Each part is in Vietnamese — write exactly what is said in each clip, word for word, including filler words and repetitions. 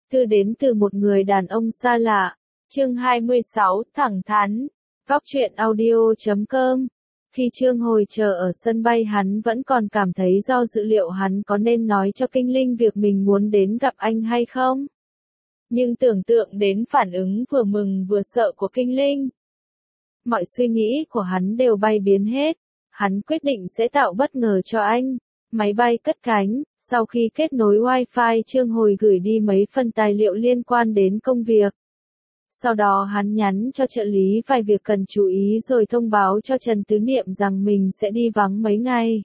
Thư đến từ một người đàn ông xa lạ. Chương hai mươi sáu, thẳng thắn. Góc truyện audio chấm com. Khi Trương Hồi chờ ở sân bay, hắn vẫn còn cảm thấy do dự liệu hắn có nên nói cho Kinh Linh việc mình muốn đến gặp anh hay không. Nhưng tưởng tượng đến phản ứng vừa mừng vừa sợ của Kinh Linh, mọi suy nghĩ của hắn đều bay biến hết. Hắn quyết định sẽ tạo bất ngờ cho anh. Máy bay cất cánh, sau khi kết nối Wi-Fi, Trương Hồi gửi đi mấy phần tài liệu liên quan đến công việc. Sau đó hắn nhắn cho trợ lý vài việc cần chú ý rồi thông báo cho Trần Tứ Niệm rằng mình sẽ đi vắng mấy ngày.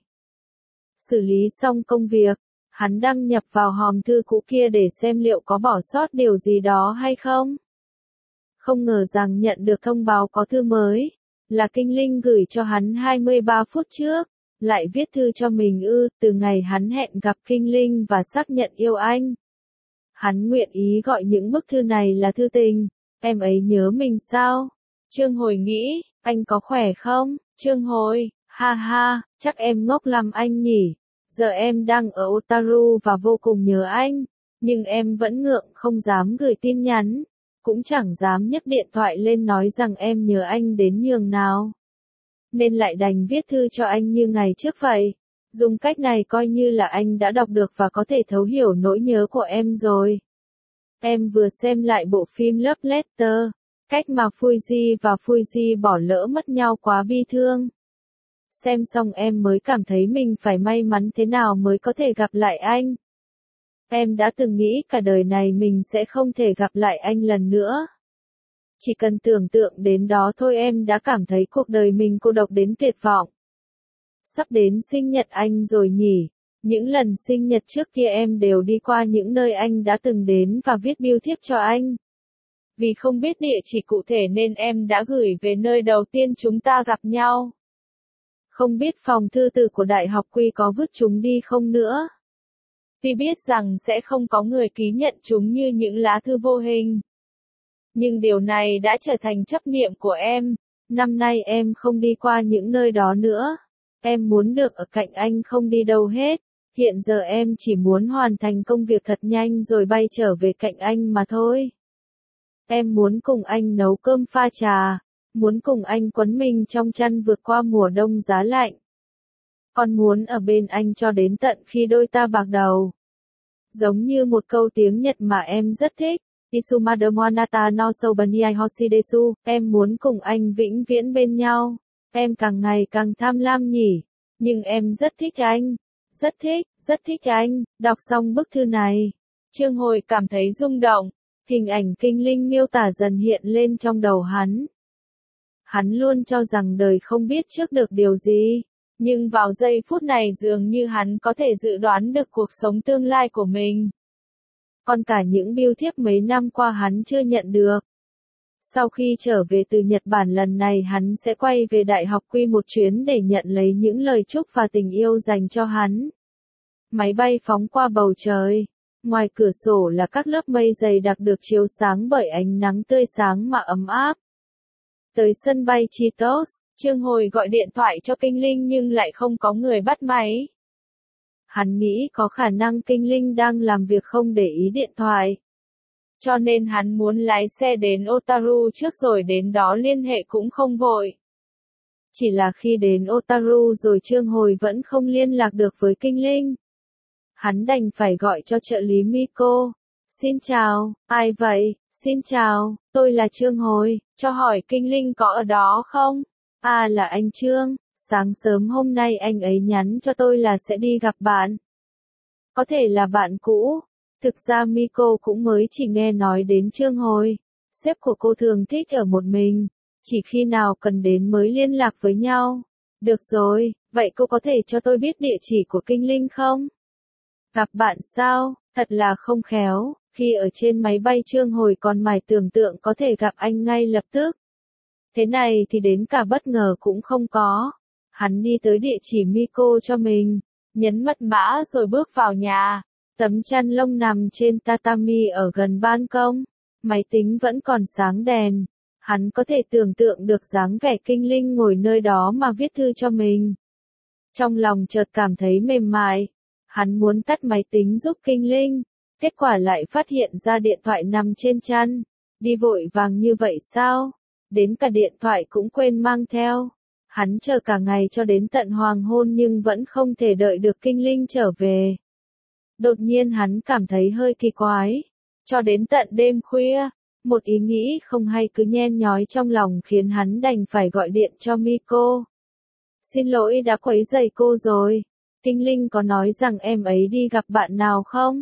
Xử lý xong công việc, hắn đăng nhập vào hòm thư cũ kia để xem liệu có bỏ sót điều gì đó hay không. Không ngờ rằng nhận được thông báo có thư mới, là Kinh Linh gửi cho hắn hai mươi ba phút trước, lại viết thư cho mình ư, từ ngày hắn hẹn gặp Kinh Linh và xác nhận yêu anh. Hắn nguyện ý gọi những bức thư này là thư tình. Em ấy nhớ mình sao? Trương Hồi nghĩ, anh có khỏe không? Trương Hồi, ha ha, chắc em ngốc lắm anh nhỉ. Giờ em đang ở Otaru và vô cùng nhớ anh, nhưng em vẫn ngượng không dám gửi tin nhắn, cũng chẳng dám nhấc điện thoại lên nói rằng em nhớ anh đến nhường nào. Nên lại đành viết thư cho anh như ngày trước vậy. Dùng cách này coi như là anh đã đọc được và có thể thấu hiểu nỗi nhớ của em rồi. Em vừa xem lại bộ phim Love Letter, cách mà Fuji và Fuji bỏ lỡ mất nhau quá bi thương. Xem xong em mới cảm thấy mình phải may mắn thế nào mới có thể gặp lại anh. Em đã từng nghĩ cả đời này mình sẽ không thể gặp lại anh lần nữa. Chỉ cần tưởng tượng đến đó thôi em đã cảm thấy cuộc đời mình cô độc đến tuyệt vọng. Sắp đến sinh nhật anh rồi nhỉ? Những lần sinh nhật trước kia em đều đi qua những nơi anh đã từng đến và viết bưu thiếp cho anh. Vì không biết địa chỉ cụ thể nên em đã gửi về nơi đầu tiên chúng ta gặp nhau. Không biết phòng thư tử của Đại học Quy có vứt chúng đi không nữa. Tuy biết rằng sẽ không có người ký nhận chúng như những lá thư vô hình, nhưng điều này đã trở thành chấp niệm của em. Năm nay em không đi qua những nơi đó nữa. Em muốn được ở cạnh anh không đi đâu hết. Hiện giờ em chỉ muốn hoàn thành công việc thật nhanh rồi bay trở về cạnh anh mà thôi. Em muốn cùng anh nấu cơm pha trà, muốn cùng anh quấn mình trong chăn vượt qua mùa đông giá lạnh. Còn muốn ở bên anh cho đến tận khi đôi ta bạc đầu. Giống như một câu tiếng Nhật mà em rất thích. Isumade Monata no Soubaniai Hoshidesu, em muốn cùng anh vĩnh viễn bên nhau. Em càng ngày càng tham lam nhỉ, nhưng em rất thích anh. Rất thích, rất thích anh. Đọc xong bức thư này, Trương Hồi cảm thấy rung động. Hình ảnh Kinh Linh miêu tả dần hiện lên trong đầu hắn. Hắn luôn cho rằng đời không biết trước được điều gì, nhưng vào giây phút này dường như hắn có thể dự đoán được cuộc sống tương lai của mình. Còn cả những bưu thiếp mấy năm qua hắn chưa nhận được. Sau khi trở về từ Nhật Bản lần này hắn sẽ quay về Đại học Quy một chuyến để nhận lấy những lời chúc và tình yêu dành cho hắn. Máy bay phóng qua bầu trời. Ngoài cửa sổ là các lớp mây dày đặc được chiếu sáng bởi ánh nắng tươi sáng mà ấm áp. Tới sân bay Chitos, Trương Hồi gọi điện thoại cho Kinh Linh nhưng lại không có người bắt máy. Hắn nghĩ có khả năng Kinh Linh đang làm việc không để ý điện thoại. Cho nên hắn muốn lái xe đến Otaru trước rồi đến đó liên hệ cũng không vội. Chỉ là khi đến Otaru rồi Trương Hồi vẫn không liên lạc được với Kinh Linh. Hắn đành phải gọi cho trợ lý Miko. Xin chào, ai vậy? Xin chào, tôi là Trương Hồi, cho hỏi Kinh Linh có ở đó không? À là anh Trương, sáng sớm hôm nay anh ấy nhắn cho tôi là sẽ đi gặp bạn. Có thể là bạn cũ. Thực ra Miko cũng mới chỉ nghe nói đến Trương Hồi. Sếp của cô thường thích ở một mình, chỉ khi nào cần đến mới liên lạc với nhau. Được rồi, vậy cô có thể cho tôi biết địa chỉ của Kinh Linh không? Gặp bạn sao? Thật là không khéo. Khi ở trên máy bay Trương Hồi còn mải tưởng tượng có thể gặp anh ngay lập tức. Thế này thì đến cả bất ngờ cũng không có. Hắn đi tới địa chỉ Miko cho mình, nhấn mật mã rồi bước vào nhà. Tấm chăn lông nằm trên tatami ở gần ban công. Máy tính vẫn còn sáng đèn. Hắn có thể tưởng tượng được dáng vẻ Kinh Linh ngồi nơi đó mà viết thư cho mình. Trong lòng chợt cảm thấy mềm mại. Hắn muốn tắt máy tính giúp Kinh Linh. Kết quả lại phát hiện ra điện thoại nằm trên chăn. Đi vội vàng như vậy sao? Đến cả điện thoại cũng quên mang theo. Hắn chờ cả ngày cho đến tận hoàng hôn nhưng vẫn không thể đợi được Kinh Linh trở về. Đột nhiên hắn cảm thấy hơi kỳ quái. Cho đến tận đêm khuya, một ý nghĩ không hay cứ nhen nhói trong lòng khiến hắn đành phải gọi điện cho Miko. Xin lỗi đã quấy rầy cô rồi. Kinh Linh có nói rằng em ấy đi gặp bạn nào không?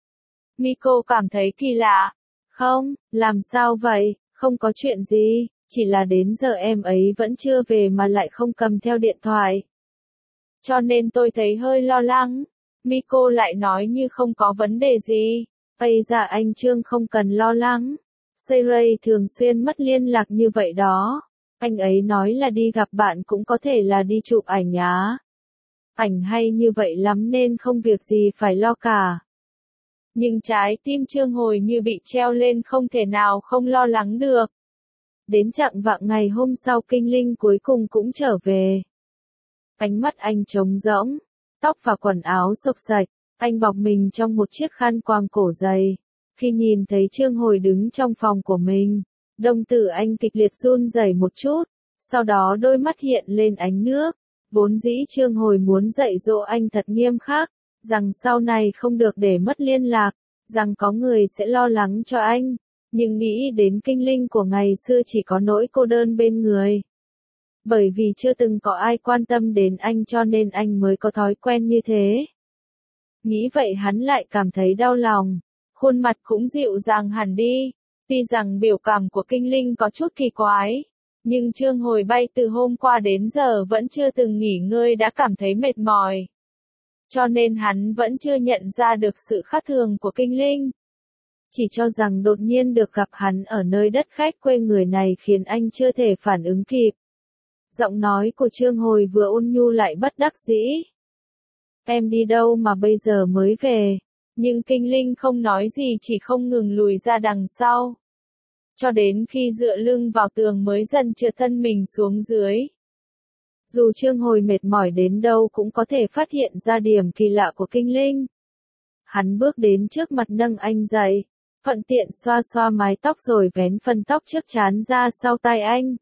Miko cảm thấy kỳ lạ. Không, làm sao vậy, không có chuyện gì, chỉ là đến giờ em ấy vẫn chưa về mà lại không cầm theo điện thoại. Cho nên tôi thấy hơi lo lắng. Miko lại nói như không có vấn đề gì. Ây dạ anh Trương không cần lo lắng. Seiray thường xuyên mất liên lạc như vậy đó. Anh ấy nói là đi gặp bạn cũng có thể là đi chụp ảnh á. Ảnh hay như vậy lắm nên không việc gì phải lo cả. Nhưng trái tim Trương Hồi như bị treo lên không thể nào không lo lắng được. Đến chạng vạng ngày hôm sau Kinh Linh cuối cùng cũng trở về. Ánh mắt anh trống rỗng, tóc và quần áo xộc xạch, anh bọc mình trong một chiếc khăn quàng cổ dày. Khi nhìn thấy Trương Hồi đứng trong phòng của mình, đồng tử anh kịch liệt run rẩy một chút, sau đó đôi mắt hiện lên ánh nước. Vốn dĩ Trương Hồi muốn dạy dỗ anh thật nghiêm khắc, rằng sau này không được để mất liên lạc, rằng có người sẽ lo lắng cho anh, nhưng nghĩ đến Kinh Linh của ngày xưa chỉ có nỗi cô đơn bên người. Bởi vì chưa từng có ai quan tâm đến anh cho nên anh mới có thói quen như thế. Nghĩ vậy hắn lại cảm thấy đau lòng, khuôn mặt cũng dịu dàng hẳn đi, tuy rằng biểu cảm của Kinh Linh có chút kỳ quái. Nhưng Trương Hồi bay từ hôm qua đến giờ vẫn chưa từng nghỉ ngơi đã cảm thấy mệt mỏi. Cho nên hắn vẫn chưa nhận ra được sự khác thường của Kinh Linh. Chỉ cho rằng đột nhiên được gặp hắn ở nơi đất khách quê người này khiến anh chưa thể phản ứng kịp. Giọng nói của Trương Hồi vừa ôn nhu lại bất đắc dĩ. Em đi đâu mà bây giờ mới về? Nhưng Kinh Linh không nói gì chỉ không ngừng lùi ra đằng sau. Cho đến khi dựa lưng vào tường mới dần trượt thân mình xuống dưới. Dù Trương Hồi mệt mỏi đến đâu cũng có thể phát hiện ra điểm kỳ lạ của Kinh Linh. Hắn bước đến trước mặt nâng anh dậy, thuận tiện xoa xoa mái tóc rồi vén phần tóc trước trán ra sau tai anh.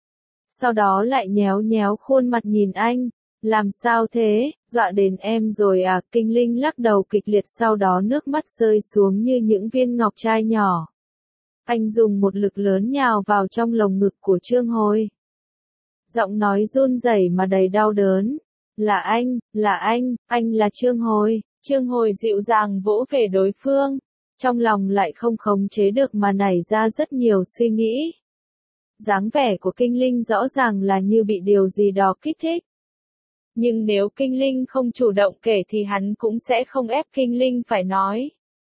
Sau đó lại nhéo nhéo khuôn mặt nhìn anh, làm sao thế, dọa đến em rồi à? Kinh Linh lắc đầu kịch liệt sau đó nước mắt rơi xuống như những viên ngọc trai nhỏ. Anh dùng một lực lớn nhào vào trong lồng ngực của Trương Hồi. Giọng nói run rẩy mà đầy đau đớn. Là anh, là anh, anh là Trương Hồi. Trương Hồi dịu dàng vỗ về đối phương. Trong lòng lại không khống chế được mà nảy ra rất nhiều suy nghĩ. Dáng vẻ của Kinh Linh rõ ràng là như bị điều gì đó kích thích. Nhưng nếu Kinh Linh không chủ động kể thì hắn cũng sẽ không ép Kinh Linh phải nói.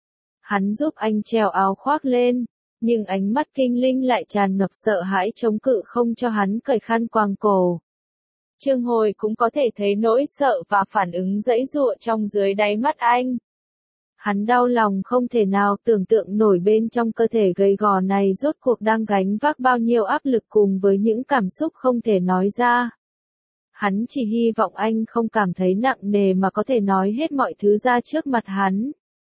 Hắn giúp anh treo áo khoác lên. Nhưng ánh mắt Kinh Linh lại tràn ngập sợ hãi chống cự không cho hắn cởi khăn quàng cổ. Trương Hồi cũng có thể thấy nỗi sợ và phản ứng giãy giụa trong dưới đáy mắt anh. Hắn đau lòng không thể nào tưởng tượng nổi bên trong cơ thể gầy gò này rốt cuộc đang gánh vác bao nhiêu áp lực cùng với những cảm xúc không thể nói ra. Hắn chỉ hy vọng anh không cảm thấy nặng nề mà có thể nói hết mọi thứ ra trước mặt hắn.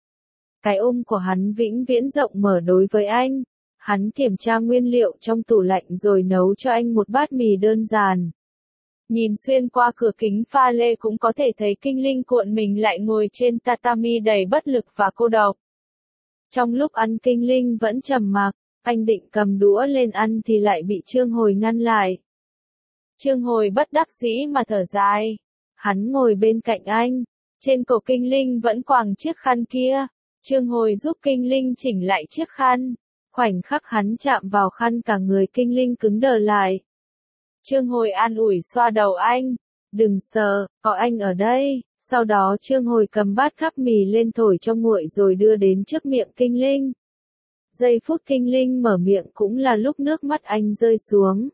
Cái ôm của hắn vĩnh viễn rộng mở đối với anh. Hắn kiểm tra nguyên liệu trong tủ lạnh rồi nấu cho anh một bát mì đơn giản. Nhìn xuyên qua cửa kính pha lê cũng có thể thấy Kinh Linh cuộn mình lại ngồi trên tatami đầy bất lực và cô độc. Trong lúc ăn Kinh Linh vẫn trầm mặc, anh định cầm đũa lên ăn thì lại bị Trương Hồi ngăn lại. Trương Hồi bất đắc dĩ mà thở dài. Hắn ngồi bên cạnh anh, trên cổ Kinh Linh vẫn quàng chiếc khăn kia. Trương Hồi giúp Kinh Linh chỉnh lại chiếc khăn. Khoảnh khắc hắn chạm vào khăn cả người Kinh Linh cứng đờ lại. Trương Hồi an ủi xoa đầu anh. Đừng sợ, có anh ở đây. Sau đó Trương Hồi cầm bát khắp mì lên thổi cho nguội rồi đưa đến trước miệng Kinh Linh. Giây phút Kinh Linh mở miệng cũng là lúc nước mắt anh rơi xuống.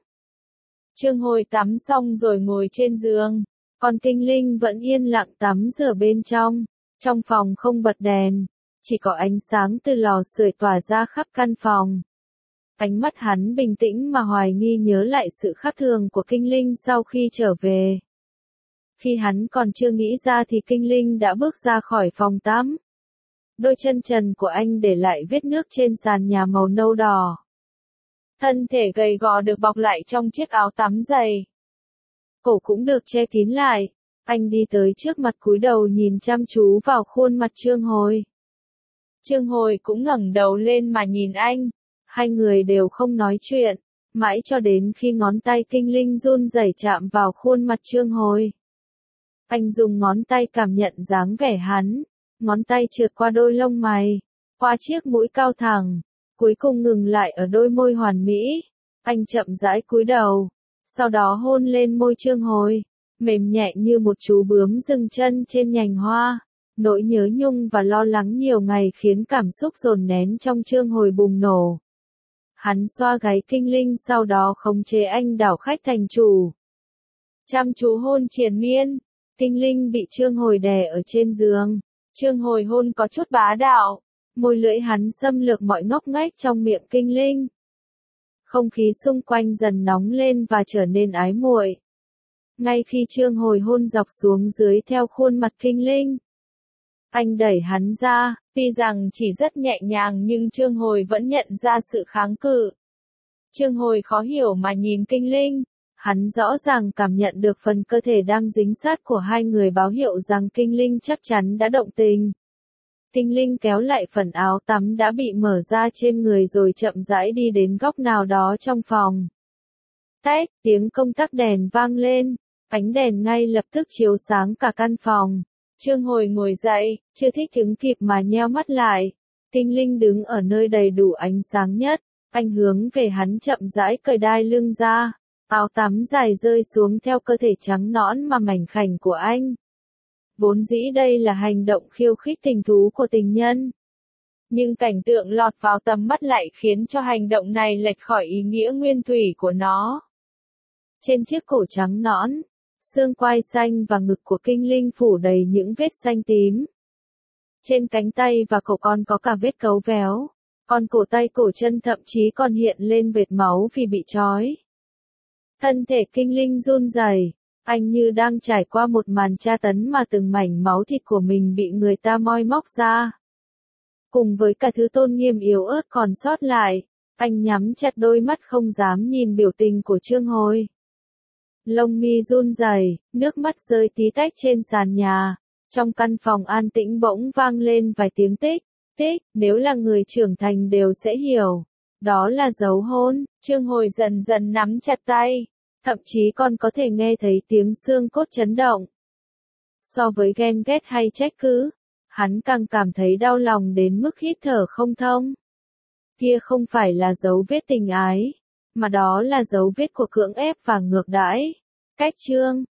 Trương Hồi tắm xong rồi ngồi trên giường. Còn Kinh Linh vẫn yên lặng tắm rửa bên trong. Trong phòng không bật đèn. Chỉ có ánh sáng từ lò sưởi tỏa ra khắp căn phòng. Ánh mắt hắn bình tĩnh mà hoài nghi nhớ lại sự khác thường của Kinh Linh sau khi trở về. Khi hắn còn chưa nghĩ ra thì Kinh Linh đã bước ra khỏi phòng tắm. Đôi chân trần của anh để lại vết nước trên sàn nhà màu nâu đỏ. Thân thể gầy gò được bọc lại trong chiếc áo tắm dày. Cổ cũng được che kín lại. Anh đi tới trước mặt cúi đầu nhìn chăm chú vào khuôn mặt Trương Hồi. Trương Hồi cũng ngẩng đầu lên mà nhìn anh. Hai người đều không nói chuyện, mãi cho đến khi ngón tay Kinh Linh run rẩy chạm vào khuôn mặt Trương Hồi. Anh dùng ngón tay cảm nhận dáng vẻ hắn, ngón tay trượt qua đôi lông mày, qua chiếc mũi cao thẳng, cuối cùng ngừng lại ở đôi môi hoàn mỹ. Anh chậm rãi cúi đầu, sau đó hôn lên môi Trương Hồi, mềm nhẹ như một chú bướm dừng chân trên nhành hoa. Nỗi nhớ nhung và lo lắng nhiều ngày khiến cảm xúc dồn nén trong Trương Hồi bùng nổ. Hắn xoa gáy Kinh Linh, sau đó khống chế anh đảo khách thành chủ. Chăm chú hôn triền miên, Kinh Linh bị Trương Hồi đè ở trên giường. Trương Hồi hôn có chút bá đạo, môi lưỡi hắn xâm lược mọi ngóc ngách trong miệng Kinh Linh. Không khí xung quanh dần nóng lên và trở nên ái muội. Ngay khi Trương Hồi hôn dọc xuống dưới theo khuôn mặt Kinh Linh, anh đẩy hắn ra, tuy rằng chỉ rất nhẹ nhàng nhưng Trương Hồi vẫn nhận ra sự kháng cự. Trương Hồi khó hiểu mà nhìn Kinh Linh, hắn rõ ràng cảm nhận được phần cơ thể đang dính sát của hai người báo hiệu rằng Kinh Linh chắc chắn đã động tình. Kinh Linh kéo lại phần áo tắm đã bị mở ra trên người rồi chậm rãi đi đến góc nào đó trong phòng. Tách, tiếng công tắc đèn vang lên, ánh đèn ngay lập tức chiếu sáng cả căn phòng. Trương Hồi ngồi dậy, chưa thích ứng kịp mà nheo mắt lại. Kinh Linh đứng ở nơi đầy đủ ánh sáng nhất, anh hướng về hắn chậm rãi cởi đai lưng ra, áo tắm dài rơi xuống theo cơ thể trắng nõn mà mảnh khảnh của anh. Vốn dĩ đây là hành động khiêu khích tình thú của tình nhân. Nhưng cảnh tượng lọt vào tầm mắt lại khiến cho hành động này lệch khỏi ý nghĩa nguyên thủy của nó. Trên chiếc cổ trắng nõn, xương quai xanh và ngực của Kinh Linh phủ đầy những vết xanh tím. Trên cánh tay và cổ còn có cả vết cấu véo, còn cổ tay cổ chân thậm chí còn hiện lên vệt máu vì bị trói. Thân thể Kinh Linh run rẩy, anh như đang trải qua một màn tra tấn mà từng mảnh máu thịt của mình bị người ta moi móc ra. Cùng với cả thứ tôn nghiêm yếu ớt còn sót lại, anh nhắm chặt đôi mắt không dám nhìn biểu tình của Trương Hồi. Lông mi run rẩy, nước mắt rơi tí tách trên sàn nhà. Trong căn phòng an tĩnh bỗng vang lên vài tiếng tích, tích, nếu là người trưởng thành đều sẽ hiểu. Đó là dấu hôn. Trương Hồi dần dần nắm chặt tay, thậm chí còn có thể nghe thấy tiếng xương cốt chấn động. So với ghen ghét hay trách cứ, hắn càng cảm thấy đau lòng đến mức hít thở không thông. Kia không phải là dấu vết tình ái, mà đó là dấu vết của cưỡng ép và ngược đãi. Cách chương